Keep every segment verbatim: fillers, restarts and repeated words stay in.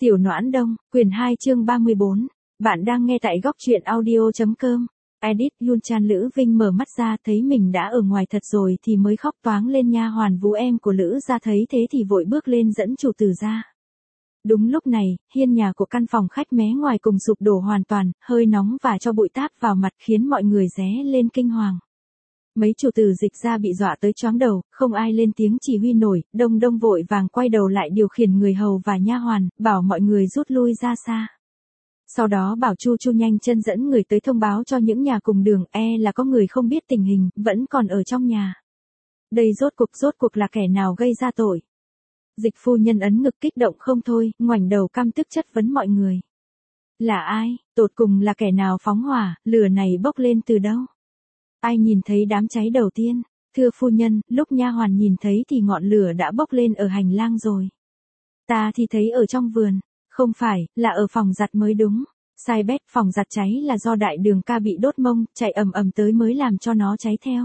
Tiểu Noãn Đông, quyển hai chương ba mươi bốn. Bạn đang nghe tại góc truyện audio.com. Edit Yun Chan. Lữ Vinh mở mắt ra thấy mình đã ở ngoài thật rồi thì mới khóc toáng lên. Nha hoàn Vũ em của Lữ gia thấy thế thì vội bước lên dẫn chủ tử ra. Đúng lúc này, hiên nhà của căn phòng khách mé ngoài cùng sụp đổ hoàn toàn, hơi nóng và cho bụi táp vào mặt khiến mọi người ré lên kinh hoàng. Mấy chủ tử Dịch gia bị dọa tới choáng đầu, không ai lên tiếng chỉ huy nổi. Đông Đông vội vàng quay đầu lại điều khiển người hầu và nha hoàn, bảo mọi người rút lui ra xa. Sau đó bảo Chu Chu nhanh chân dẫn người tới thông báo cho những nhà cùng đường, e là có người không biết tình hình, vẫn còn ở trong nhà. Đây rốt cuộc rốt cuộc là kẻ nào gây ra tội? Dịch phu nhân ấn ngực kích động không thôi, ngoảnh đầu căm tức chất vấn mọi người. Là ai, tột cùng là kẻ nào phóng hỏa, lửa này bốc lên từ đâu? Ai nhìn thấy đám cháy đầu tiên? Thưa phu nhân, lúc nha hoàn nhìn thấy thì ngọn lửa đã bốc lên ở hành lang rồi. Ta thì thấy ở trong vườn. Không phải, là ở phòng giặt mới đúng. Sai bét, phòng giặt cháy là do đại đường ca bị đốt mông, chạy ầm ầm tới mới làm cho nó cháy theo.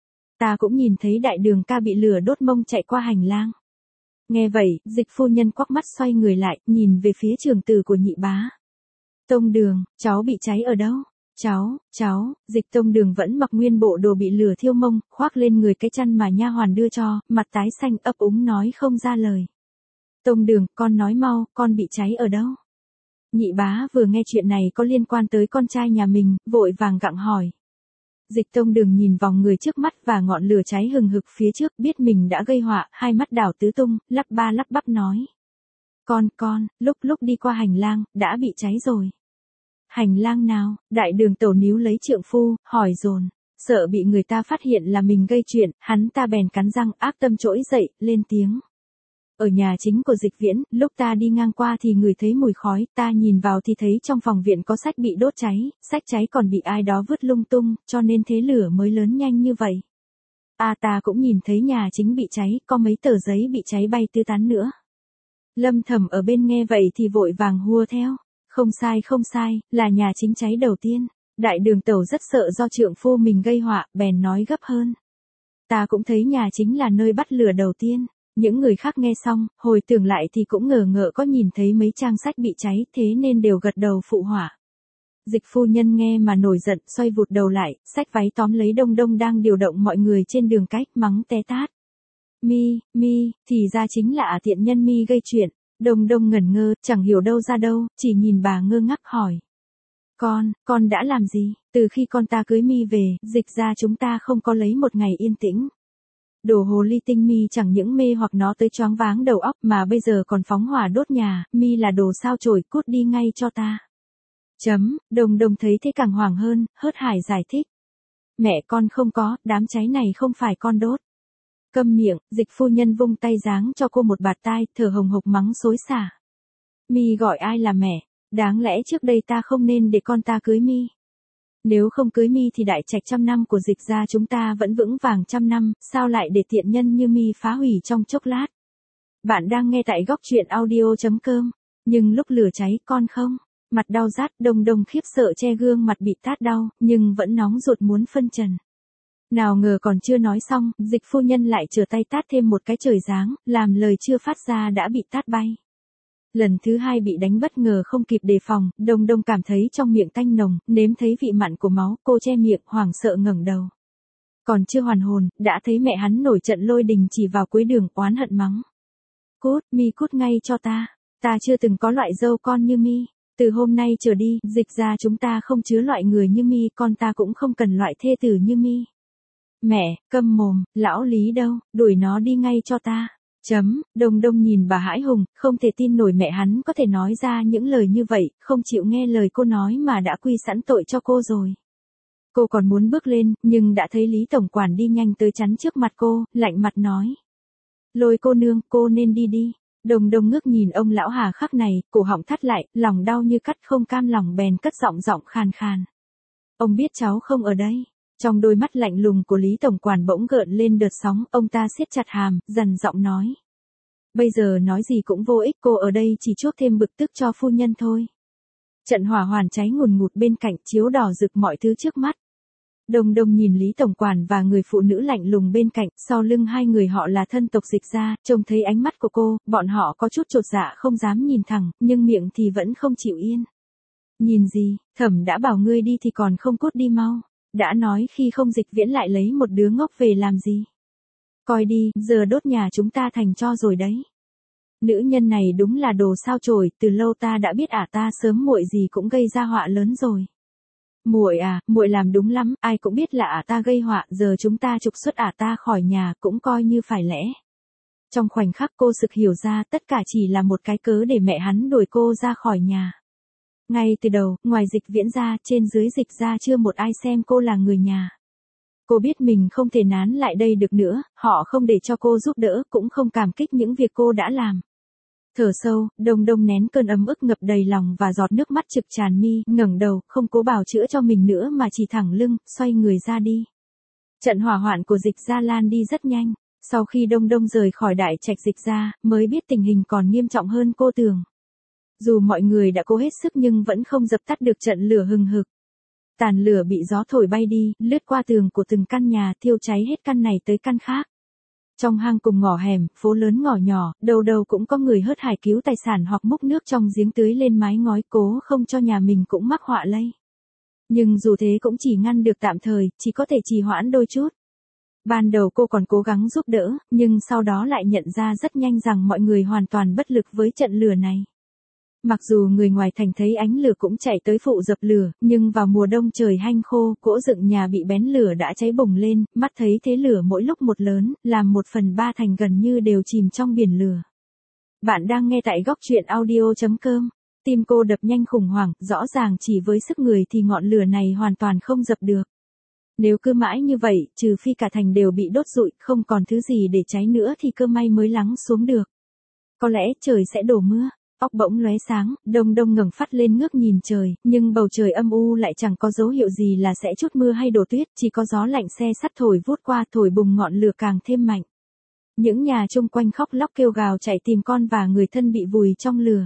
Ta cũng nhìn thấy đại đường ca bị lửa đốt mông chạy qua hành lang. Nghe vậy, Dịch phu nhân quắc mắt xoay người lại, nhìn về phía trưởng tử của nhị bá. Tông Đường, cháu bị cháy ở đâu? Cháu, cháu, Dịch Tông Đường vẫn mặc nguyên bộ đồ bị lửa thiêu mông, khoác lên người cái chăn mà nha hoàn đưa cho, mặt tái xanh ấp úng nói không ra lời. Tông Đường, con nói mau, con bị cháy ở đâu? Nhị bá vừa nghe chuyện này có liên quan tới con trai nhà mình, vội vàng gặng hỏi. Dịch Tông Đường nhìn vòng người trước mắt và ngọn lửa cháy hừng hực phía trước, biết mình đã gây họa, hai mắt đảo tứ tung, lắp ba lắp bắp nói. Con, con, lúc lúc đi qua hành lang, đã bị cháy rồi. Hành lang nào? Đại đường tẩu níu lấy trượng phu, hỏi dồn. Sợ bị người ta phát hiện là mình gây chuyện, hắn ta bèn cắn răng ác tâm trỗi dậy, lên tiếng. Ở nhà chính của Dịch Viễn, lúc ta đi ngang qua thì ngửi thấy mùi khói, ta nhìn vào thì thấy trong phòng viện có sách bị đốt cháy, sách cháy còn bị ai đó vứt lung tung, cho nên thế lửa mới lớn nhanh như vậy. À ta cũng nhìn thấy nhà chính bị cháy, có mấy tờ giấy bị cháy bay tứ tán nữa. Lâm Thầm ở bên nghe vậy thì vội vàng hùa theo. Không sai không sai, là nhà chính cháy đầu tiên. Đại đường tẩu rất sợ do trượng phu mình gây họa, bèn nói gấp hơn. Ta cũng thấy nhà chính là nơi bắt lửa đầu tiên. Những người khác nghe xong, hồi tưởng lại thì cũng ngờ ngợ có nhìn thấy mấy trang sách bị cháy, thế nên đều gật đầu phụ họa. Dịch phu nhân nghe mà nổi giận, xoay vụt đầu lại, xách váy tóm lấy Đông Đông đang điều động mọi người trên đường cách, mắng té tát. Mi, mi, thì ra chính là ả tiện nhân Mi gây chuyện. Đông Đông ngẩn ngơ, chẳng hiểu đâu ra đâu, chỉ nhìn bà ngơ ngác hỏi. Con, con đã làm gì? Từ khi con ta cưới Mi về, Dịch ra chúng ta không có lấy một ngày yên tĩnh. Đồ hồ ly tinh Mi chẳng những mê hoặc nó tới choáng váng đầu óc mà bây giờ còn phóng hỏa đốt nhà, Mi là đồ sao chổi, cút đi ngay cho ta. Chấm, Đông Đông thấy thế càng hoảng hơn, hớt hải giải thích. Mẹ con không có, đám cháy này không phải con đốt. Câm miệng, Dịch phu nhân vung tay giáng cho cô một bạt tai, thở hồng hộc mắng xối xả. Mi gọi ai là mẹ? Đáng lẽ trước đây ta không nên để con ta cưới Mi. Nếu không cưới Mi thì đại trạch trăm năm của Dịch gia chúng ta vẫn vững vàng trăm năm, sao lại để tiện nhân như Mi phá hủy trong chốc lát? Bạn đang nghe tại góc truyện audio.com. Nhưng lúc lửa cháy con không? Mặt đau rát, Đông Đông khiếp sợ che gương mặt bị tát đau, nhưng vẫn nóng ruột muốn phân trần. Nào ngờ còn chưa nói xong, Dịch phu nhân lại trở tay tát thêm một cái trời giáng, làm lời chưa phát ra đã bị tát bay. Lần thứ hai bị đánh bất ngờ không kịp đề phòng, Đông Đông cảm thấy trong miệng tanh nồng, nếm thấy vị mặn của máu, cô che miệng, hoảng sợ ngẩng đầu. Còn chưa hoàn hồn, đã thấy mẹ hắn nổi trận lôi đình chỉ vào cuối đường, oán hận mắng. Cút, Mi cút ngay cho ta, ta chưa từng có loại dâu con như Mi. Từ hôm nay trở đi, Dịch ra chúng ta không chứa loại người như Mi, con ta cũng không cần loại thê tử như Mi. Mẹ, câm mồm, lão Lý đâu, đuổi nó đi ngay cho ta. Chấm, Đông Đông nhìn bà hãi hùng, không thể tin nổi mẹ hắn có thể nói ra những lời như vậy, không chịu nghe lời cô nói mà đã quy sẵn tội cho cô rồi. Cô còn muốn bước lên, nhưng đã thấy Lý Tổng Quản đi nhanh tới chắn trước mặt cô, lạnh mặt nói. Lôi cô nương, cô nên đi đi. Đông Đông ngước nhìn ông lão hà khắc này, cổ họng thắt lại, lòng đau như cắt không cam lòng bèn cất giọng giọng khàn khàn. Ông biết cháu không ở đây. Trong đôi mắt lạnh lùng của Lý Tổng Quản bỗng gợn lên đợt sóng, ông ta siết chặt hàm, dằn giọng nói. Bây giờ nói gì cũng vô ích, cô ở đây chỉ chuốc thêm bực tức cho phu nhân thôi. Trận hỏa hoàn cháy ngùn ngụt bên cạnh chiếu đỏ rực mọi thứ trước mắt. Đông Đông nhìn Lý Tổng Quản và người phụ nữ lạnh lùng bên cạnh, sau lưng hai người họ là thân tộc Dịch gia, trông thấy ánh mắt của cô, bọn họ có chút chột dạ không dám nhìn thẳng, nhưng miệng thì vẫn không chịu yên. Nhìn gì, Thẩm đã bảo ngươi đi thì còn không cút đi mau. Đã nói khi không Dịch Viễn lại lấy một đứa ngốc về làm gì. Coi đi, giờ đốt nhà chúng ta thành tro rồi đấy. Nữ nhân này đúng là đồ sao chổi, từ lâu ta đã biết ả ta sớm muội gì cũng gây ra họa lớn rồi. Muội à, muội làm đúng lắm, ai cũng biết là ả ta gây họa, giờ chúng ta trục xuất ả ta khỏi nhà cũng coi như phải lẽ. Trong khoảnh khắc cô sực hiểu ra tất cả chỉ là một cái cớ để mẹ hắn đuổi cô ra khỏi nhà. Ngay từ đầu, ngoài Dịch Viễn ra, trên dưới Dịch gia chưa một ai xem cô là người nhà. Cô biết mình không thể nán lại đây được nữa, họ không để cho cô giúp đỡ, cũng không cảm kích những việc cô đã làm. Thở sâu, Đông Đông nén cơn ấm ức ngập đầy lòng và giọt nước mắt trực tràn mi, ngẩng đầu, không cố bào chữa cho mình nữa mà chỉ thẳng lưng, xoay người ra đi. Trận hỏa hoạn của Dịch gia lan đi rất nhanh, sau khi Đông Đông rời khỏi đại trạch Dịch gia, mới biết tình hình còn nghiêm trọng hơn cô tưởng. Dù mọi người đã cố hết sức nhưng vẫn không dập tắt được trận lửa hừng hực. Tàn lửa bị gió thổi bay đi, lướt qua tường của từng căn nhà, thiêu cháy hết căn này tới căn khác. Trong hang cùng ngõ hẻm, phố lớn ngõ nhỏ, đâu đâu cũng có người hớt hải cứu tài sản hoặc múc nước trong giếng tưới lên mái ngói, cố không cho nhà mình cũng mắc họa lây. Nhưng dù thế cũng chỉ ngăn được tạm thời, chỉ có thể trì hoãn đôi chút. Ban đầu cô còn cố gắng giúp đỡ, nhưng sau đó lại nhận ra rất nhanh rằng mọi người hoàn toàn bất lực với trận lửa này. Mặc dù người ngoài thành thấy ánh lửa cũng chạy tới phụ dập lửa, nhưng vào mùa đông trời hanh khô, cỗ dựng nhà bị bén lửa đã cháy bùng lên, mắt thấy thế lửa mỗi lúc một lớn, làm một phần ba thành gần như đều chìm trong biển lửa. Bạn đang nghe tại góc truyện audio chấm com. Tim cô đập nhanh khủng hoảng, rõ ràng chỉ với sức người thì ngọn lửa này hoàn toàn không dập được. Nếu cứ mãi như vậy, trừ phi cả thành đều bị đốt rụi, không còn thứ gì để cháy nữa thì cơ may mới lắng xuống được. Có lẽ trời sẽ đổ mưa. Óc bỗng lóe sáng, Đông Đông ngẩng phát lên ngước nhìn trời, nhưng bầu trời âm u lại chẳng có dấu hiệu gì là sẽ chút mưa hay đổ tuyết, chỉ có gió lạnh se sắt thổi vút qua, thổi bùng ngọn lửa càng thêm mạnh. Những nhà chung quanh khóc lóc kêu gào chạy tìm con và người thân bị vùi trong lửa.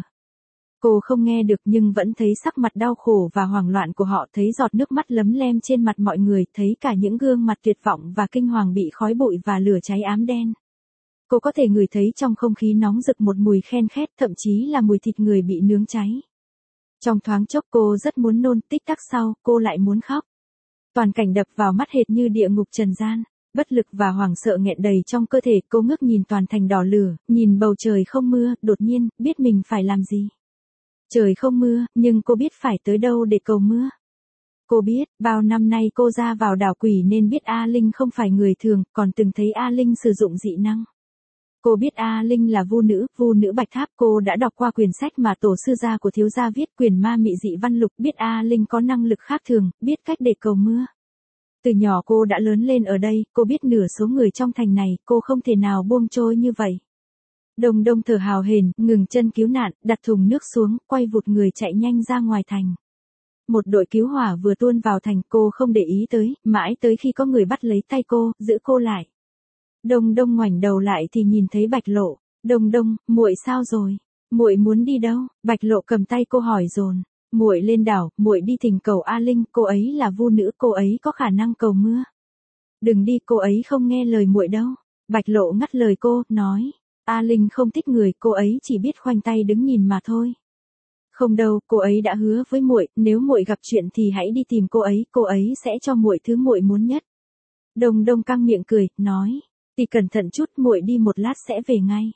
Cô không nghe được nhưng vẫn thấy sắc mặt đau khổ và hoảng loạn của họ, thấy giọt nước mắt lấm lem trên mặt mọi người, thấy cả những gương mặt tuyệt vọng và kinh hoàng bị khói bụi và lửa cháy ám đen. Cô có thể ngửi thấy trong không khí nóng rực một mùi khen khét, thậm chí là mùi thịt người bị nướng cháy. Trong thoáng chốc cô rất muốn nôn, tích tắc sau, cô lại muốn khóc. Toàn cảnh đập vào mắt hệt như địa ngục trần gian, bất lực và hoảng sợ nghẹn đầy trong cơ thể, cô ngước nhìn toàn thành đỏ lửa, nhìn bầu trời không mưa, đột nhiên, biết mình phải làm gì. Trời không mưa, nhưng cô biết phải tới đâu để cầu mưa. Cô biết, bao năm nay cô ra vào đảo quỷ nên biết A Linh không phải người thường, còn từng thấy A Linh sử dụng dị năng. Cô biết A Linh là vu nữ, vu nữ Bạch Tháp, cô đã đọc qua quyển sách mà tổ sư gia của thiếu gia viết, Quyền Ma Mị Dị Văn Lục, biết A Linh có năng lực khác thường, biết cách để cầu mưa. Từ nhỏ cô đã lớn lên ở đây, cô biết nửa số người trong thành này, cô không thể nào buông trôi như vậy. Đông Đông thở hào hển, ngừng chân cứu nạn, đặt thùng nước xuống, quay vụt người chạy nhanh ra ngoài thành. Một đội cứu hỏa vừa tuôn vào thành, cô không để ý tới, mãi tới khi có người bắt lấy tay cô, giữ cô lại. Đông Đông ngoảnh đầu lại thì nhìn thấy Bạch Lộ. Đông Đông, muội sao rồi? Muội muốn đi đâu? Bạch Lộ cầm tay cô hỏi dồn. Muội lên đảo, muội đi thỉnh cầu A Linh, cô ấy là vu nữ, cô ấy có khả năng cầu mưa. Đừng đi, cô ấy không nghe lời muội đâu. Bạch Lộ ngắt lời cô, nói. A Linh không thích người, cô ấy chỉ biết khoanh tay đứng nhìn mà thôi. Không đâu, cô ấy đã hứa với muội, nếu muội gặp chuyện thì hãy đi tìm cô ấy, cô ấy sẽ cho muội thứ muội muốn nhất. Đông Đông căng miệng cười, nói. Thì cẩn thận chút, muội đi một lát sẽ về ngay.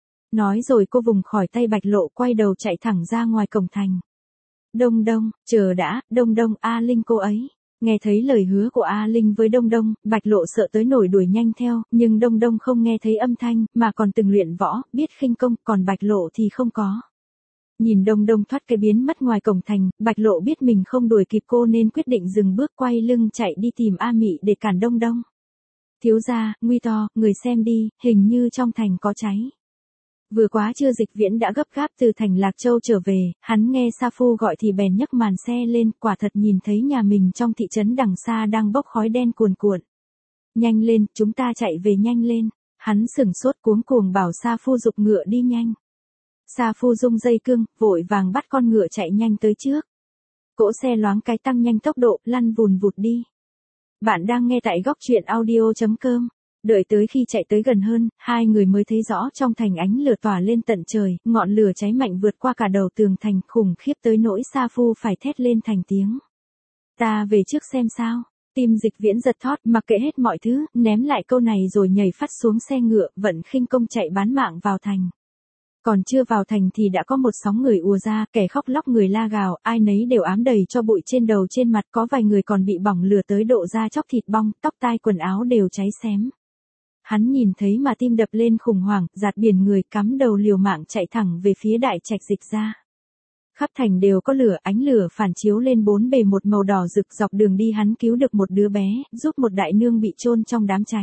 Nói rồi cô vùng khỏi tay Bạch Lộ, quay đầu chạy thẳng ra ngoài cổng thành. Đông Đông, chờ đã, Đông Đông, A Linh cô ấy. Nghe thấy lời hứa của A Linh với Đông Đông, Bạch Lộ sợ tới nổi đuổi nhanh theo, nhưng Đông Đông không nghe thấy âm thanh, mà còn từng luyện võ, biết khinh công, còn Bạch Lộ thì không có. Nhìn Đông Đông thoát cái biến mất ngoài cổng thành, Bạch Lộ biết mình không đuổi kịp cô nên quyết định dừng bước, quay lưng chạy đi tìm A Mị để cản Đông Đông. Thiếu gia, nguy to, người xem đi, hình như trong thành có cháy. Vừa quá trưa Dịch Viễn đã gấp gáp từ thành Lạc Châu trở về, hắn nghe Sa Phu gọi thì bèn nhấc màn xe lên, quả thật nhìn thấy nhà mình trong thị trấn đằng xa đang bốc khói đen cuồn cuộn. Nhanh lên, chúng ta chạy về nhanh lên. Hắn sửng sốt cuống cuồng bảo Sa Phu giục ngựa đi nhanh. Sa Phu rung dây cương, vội vàng bắt con ngựa chạy nhanh tới trước. Cỗ xe loáng cái tăng nhanh tốc độ, lăn vùn vụt đi. Bạn đang nghe tại góc truyện audio.com. Đợi tới khi chạy tới gần hơn, hai người mới thấy rõ trong thành ánh lửa tỏa lên tận trời, ngọn lửa cháy mạnh vượt qua cả đầu tường thành, khủng khiếp tới nỗi Sa Phu phải thét lên thành tiếng. Ta về trước xem sao. Tim Dịch Viễn giật thót, mặc kệ hết mọi thứ, ném lại câu này rồi nhảy phắt xuống xe ngựa, vận khinh công chạy bán mạng vào thành. Còn chưa vào thành thì đã có một sóng người ùa ra, kẻ khóc lóc người la gào, ai nấy đều ám đầy cho bụi trên đầu trên mặt, có vài người còn bị bỏng lửa tới độ da chóc thịt bong, tóc tai quần áo đều cháy xém. Hắn nhìn thấy mà tim đập lên khủng hoảng, dạt biển người cắm đầu liều mạng chạy thẳng về phía đại trạch Dịch gia. Khắp thành đều có lửa, ánh lửa phản chiếu lên bốn bề một màu đỏ rực, dọc đường đi hắn cứu được một đứa bé, giúp một đại nương bị chôn trong đám cháy.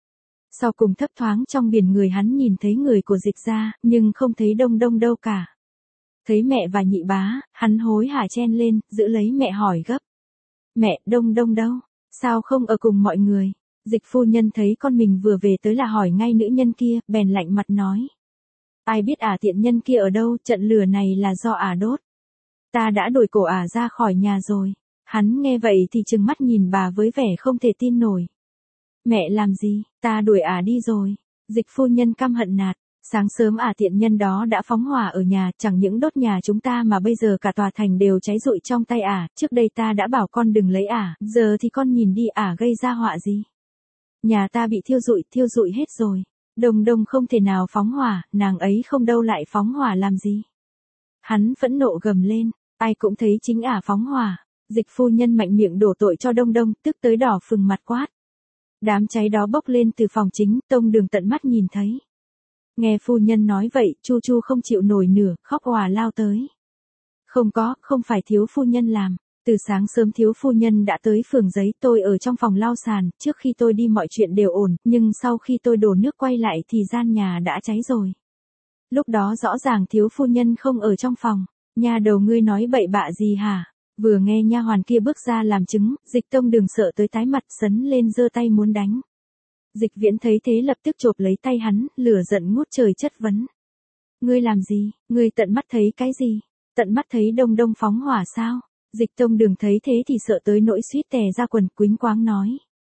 Sau cùng thấp thoáng trong biển người hắn nhìn thấy người của Dịch gia, nhưng không thấy Đông Đông đâu cả. Thấy mẹ và nhị bá, hắn hối hả chen lên, giữ lấy mẹ hỏi gấp. Mẹ, Đông Đông đâu? Sao không ở cùng mọi người? Dịch phu nhân thấy con mình vừa về tới là hỏi ngay nữ nhân kia, bèn lạnh mặt nói. Ai biết ả tiện nhân kia ở đâu, trận lửa này là do ả đốt. Ta đã đuổi cổ ả ra khỏi nhà rồi. Hắn nghe vậy thì trừng mắt nhìn bà với vẻ không thể tin nổi. Mẹ làm gì, ta đuổi ả đi rồi. Dịch phu nhân căm hận nạt. Sáng sớm ả tiện nhân đó đã phóng hỏa ở nhà, chẳng những đốt nhà chúng ta mà bây giờ cả tòa thành đều cháy rụi trong tay ả. Trước đây ta đã bảo con đừng lấy ả, giờ thì con nhìn đi ả gây ra họa gì. Nhà ta bị thiêu rụi, thiêu rụi hết rồi. Đông Đông không thể nào phóng hỏa, nàng ấy không đâu lại phóng hỏa làm gì. Hắn phẫn nộ gầm lên, ai cũng thấy chính ả phóng hỏa. Dịch phu nhân mạnh miệng đổ tội cho Đông Đông, tức tới đỏ phừng mặt quát. Đám cháy đó bốc lên từ phòng chính, Tông Đường tận mắt nhìn thấy. Nghe phu nhân nói vậy, Chu Chu không chịu nổi nửa, khóc òa lao tới. Không có, không phải thiếu phu nhân làm. Từ sáng sớm thiếu phu nhân đã tới phường giấy, tôi ở trong phòng lau sàn, trước khi tôi đi mọi chuyện đều ổn, nhưng sau khi tôi đổ nước quay lại thì gian nhà đã cháy rồi. Lúc đó rõ ràng thiếu phu nhân không ở trong phòng. Nhà đầu ngươi nói bậy bạ gì hả? Vừa nghe nha hoàn kia bước ra làm chứng, Dịch Tông Đường sợ tới tái mặt, sấn lên giơ tay muốn đánh. Dịch Viễn thấy thế lập tức chộp lấy tay hắn, lửa giận ngút trời chất vấn. Ngươi làm gì? Ngươi tận mắt thấy cái gì? Tận mắt thấy Đông Đông phóng hỏa sao? Dịch Tông Đường thấy thế thì sợ tới nỗi suýt tè ra quần, quýnh quáng nói.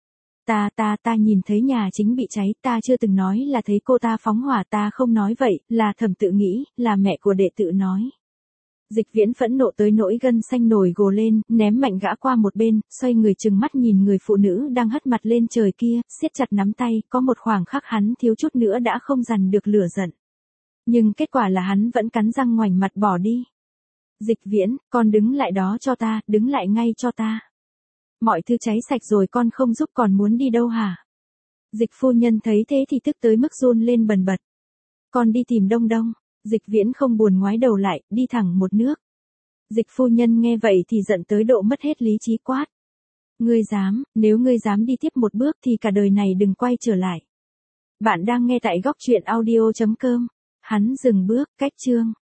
Ta ta ta nhìn thấy nhà chính bị cháy, ta chưa từng nói là thấy cô ta phóng hỏa, ta không nói vậy, là Thẩm tự nghĩ, là mẹ của đệ tự nói. Dịch Viễn phẫn nộ tới nỗi gân xanh nổi gồ lên, ném mạnh gã qua một bên, xoay người trừng mắt nhìn người phụ nữ đang hất mặt lên trời kia, siết chặt nắm tay, có một khoảng khắc hắn thiếu chút nữa đã không dằn được lửa giận. Nhưng kết quả là hắn vẫn cắn răng ngoảnh mặt bỏ đi. Dịch Viễn, con đứng lại đó cho ta, đứng lại ngay cho ta. Mọi thứ cháy sạch rồi con không giúp còn muốn đi đâu hả? Dịch phu nhân thấy thế thì tức tới mức run lên bần bật. Con đi tìm Đông Đông. Dịch Viễn không buồn ngoái đầu lại, đi thẳng một nước. Dịch phu nhân nghe vậy thì giận tới độ mất hết lý trí quát. Ngươi dám, nếu ngươi dám đi tiếp một bước thì cả đời này đừng quay trở lại. Bạn đang nghe tại góc truyện audio.com. Hắn dừng bước, cách chương.